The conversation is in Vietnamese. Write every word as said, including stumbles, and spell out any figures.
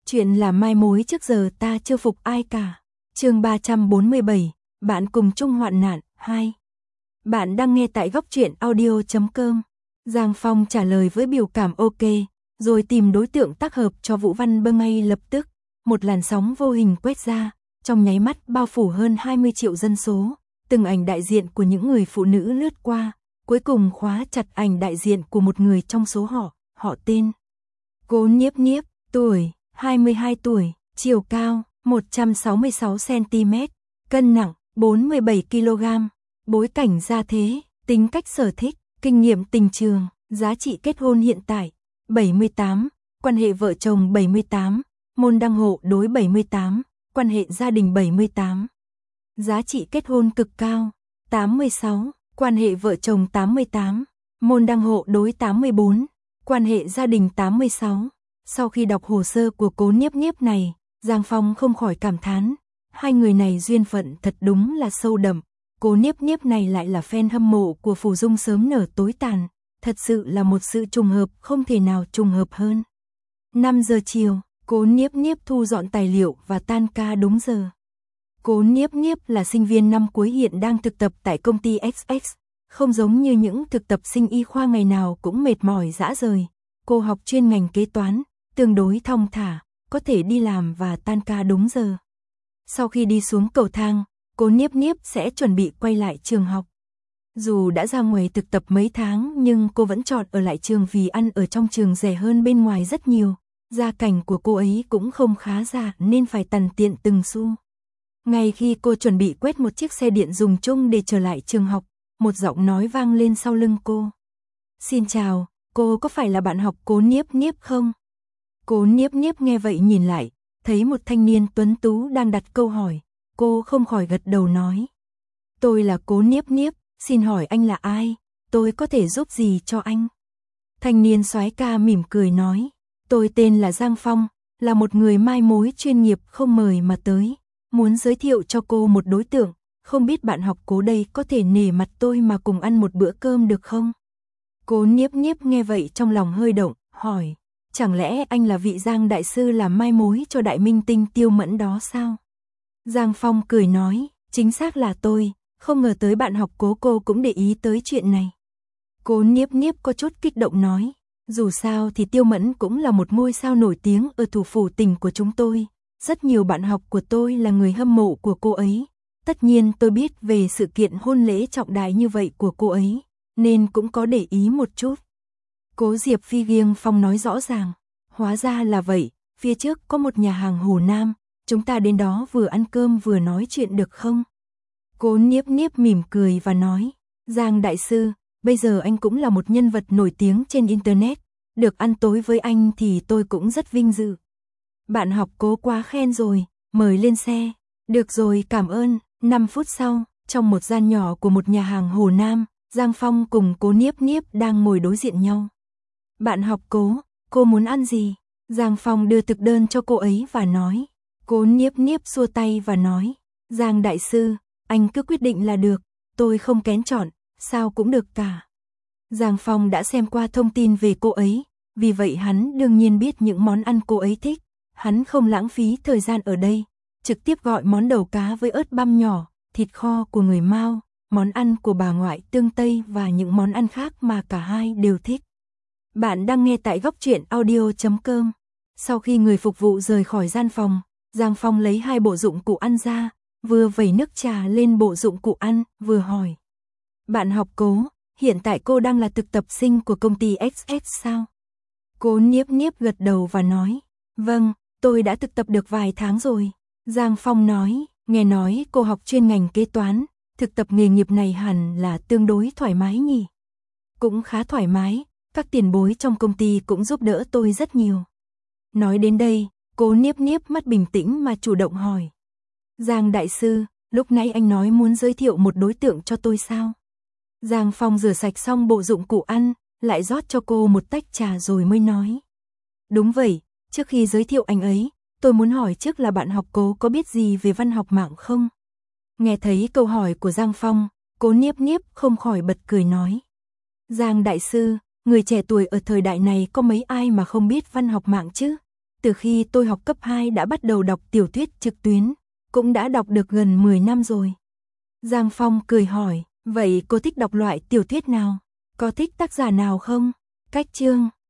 Chuyện là mai mối trước giờ ta chưa phục ai cả. Chương ba trăm bốn mươi bảy, bạn cùng chung hoạn nạn, hai. Bạn đang nghe tại góc truyện audio chấm com. Giang Phong trả lời với biểu cảm ok, rồi tìm đối tượng tác hợp cho Vũ Văn Bơ ngay lập tức. Một làn sóng vô hình quét ra, trong nháy mắt bao phủ hơn hai mươi triệu dân số. Từng ảnh đại diện của những người phụ nữ lướt qua, cuối cùng khóa chặt ảnh đại diện của một người trong số họ, họ tên Cố Niếp Niếp, tuổi hai mươi hai tuổi, chiều cao một trăm sáu mươi sáu xăng-ti-mét, cân nặng bốn mươi bảy ki lô gam, bối cảnh gia thế, tính cách sở thích, kinh nghiệm tình trường, giá trị kết hôn hiện tại bảy mươi tám, quan hệ vợ chồng bảy mươi tám, môn đăng hộ đối bảy mươi tám, quan hệ gia đình bảy mươi tám. Giá trị kết hôn cực cao tám mươi sáu, quan hệ vợ chồng tám mươi tám, môn đăng hộ đối tám mươi bốn, quan hệ gia đình tám mươi sáu. Sau khi đọc hồ sơ của Cố Niếp Niếp này, Giang Phong không khỏi cảm thán, hai người này duyên phận thật đúng là sâu đậm. Cố Niếp Niếp này lại là fan hâm mộ của Phù Dung sớm nở tối tàn, thật sự là một sự trùng hợp không thể nào trùng hợp hơn. năm giờ chiều, Cố Niếp Niếp thu dọn tài liệu và tan ca đúng giờ. Cố Niếp Niếp là sinh viên năm cuối hiện đang thực tập tại công ty ích ích, không giống như những thực tập sinh y khoa ngày nào cũng mệt mỏi rã rời. Cô học chuyên ngành kế toán, tương đối thong thả, có thể đi làm và tan ca đúng giờ. Sau khi đi xuống cầu thang, Cố Niếp Niếp sẽ chuẩn bị quay lại trường học. Dù đã ra ngoài thực tập mấy tháng nhưng cô vẫn chọn ở lại trường vì ăn ở trong trường rẻ hơn bên ngoài rất nhiều. Gia cảnh của cô ấy cũng không khá giả nên phải tằn tiện từng xu. Ngay khi cô chuẩn bị quét một chiếc xe điện dùng chung để trở lại trường học, một giọng nói vang lên sau lưng cô. Xin chào, cô có phải là bạn học Cố Niếp Niếp không? Cố Niếp Niếp nghe vậy nhìn lại, thấy một thanh niên tuấn tú đang đặt câu hỏi, cô không khỏi gật đầu nói. Tôi là Cố Niếp Niếp, xin hỏi anh là ai, tôi có thể giúp gì cho anh? Thanh niên soái ca mỉm cười nói, tôi tên là Giang Phong, là một người mai mối chuyên nghiệp không mời mà tới, muốn giới thiệu cho cô một đối tượng, không biết bạn học Cố đây có thể nể mặt tôi mà cùng ăn một bữa cơm được không? Cố Niếp Niếp nghe vậy trong lòng hơi động, hỏi, chẳng lẽ anh là vị Giang đại sư làm mai mối cho đại minh tinh Tiêu Mẫn đó sao? Giang Phong cười nói, chính xác là tôi, không ngờ tới bạn học Cố cô cũng để ý tới chuyện này. Cố Niếp Niếp có chút kích động nói, dù sao thì Tiêu Mẫn cũng là một ngôi sao nổi tiếng ở thủ phủ tỉnh của chúng tôi, rất nhiều bạn học của tôi là người hâm mộ của cô ấy, tất nhiên tôi biết về sự kiện hôn lễ trọng đại như vậy của cô ấy, nên cũng có để ý một chút. Cố Diệp Phi Giêng Phong nói rõ ràng, hóa ra là vậy, phía trước có một nhà hàng Hồ Nam, chúng ta đến đó vừa ăn cơm vừa nói chuyện được không? Cố Niếp Niếp mỉm cười và nói, Giang đại sư, bây giờ anh cũng là một nhân vật nổi tiếng trên Internet, được ăn tối với anh thì tôi cũng rất vinh dự. Bạn học Cố quá khen rồi, mời lên xe. Được rồi, cảm ơn. năm phút sau, trong một gian nhỏ của một nhà hàng Hồ Nam, Giang Phong cùng Cố Niếp Niếp đang ngồi đối diện nhau. Bạn học Cố, cô muốn ăn gì? Giang Phong đưa thực đơn cho cô ấy và nói. Cố Niếp Niếp xua tay và nói, Giang đại sư, anh cứ quyết định là được, tôi không kén chọn, sao cũng được cả. Giang Phong đã xem qua thông tin về cô ấy, vì vậy hắn đương nhiên biết những món ăn cô ấy thích. Hắn không lãng phí thời gian ở đây, trực tiếp gọi món đầu cá với ớt băm nhỏ, thịt kho của người Mao, món ăn của bà ngoại tương Tây và những món ăn khác mà cả hai đều thích. Bạn đang nghe tại góc truyện audio chấm com. Sau khi người phục vụ rời khỏi gian phòng, Giang Phong lấy hai bộ dụng cụ ăn ra, vừa vẩy nước trà lên bộ dụng cụ ăn, vừa hỏi. Bạn học Cố, hiện tại cô đang là thực tập sinh của công ty ích ích sao? Cố Niếp Niếp gật đầu và nói, vâng, tôi đã thực tập được vài tháng rồi. Giang Phong nói, nghe nói cô học chuyên ngành kế toán, thực tập nghề nghiệp này hẳn là tương đối thoải mái nhỉ? Cũng khá thoải mái, các tiền bối trong công ty cũng giúp đỡ tôi rất nhiều. Nói đến đây, Cố Niếp Niếp mắt bình tĩnh mà chủ động hỏi. Giang đại sư, lúc nãy anh nói muốn giới thiệu một đối tượng cho tôi sao? Giang Phong rửa sạch xong bộ dụng cụ ăn, lại rót cho cô một tách trà rồi mới nói. Đúng vậy, trước khi giới thiệu anh ấy, tôi muốn hỏi trước là bạn học Cố có biết gì về văn học mạng không? Nghe thấy câu hỏi của Giang Phong, Cố Niếp Niếp không khỏi bật cười nói. Giang đại sư, người trẻ tuổi ở thời đại này có mấy ai mà không biết văn học mạng chứ? từ khi tôi học cấp hai đã bắt đầu đọc tiểu thuyết trực tuyến, cũng đã đọc được gần mười năm rồi. Giang Phong cười hỏi, vậy cô thích đọc loại tiểu thuyết nào? Có thích tác giả nào không? Cách chương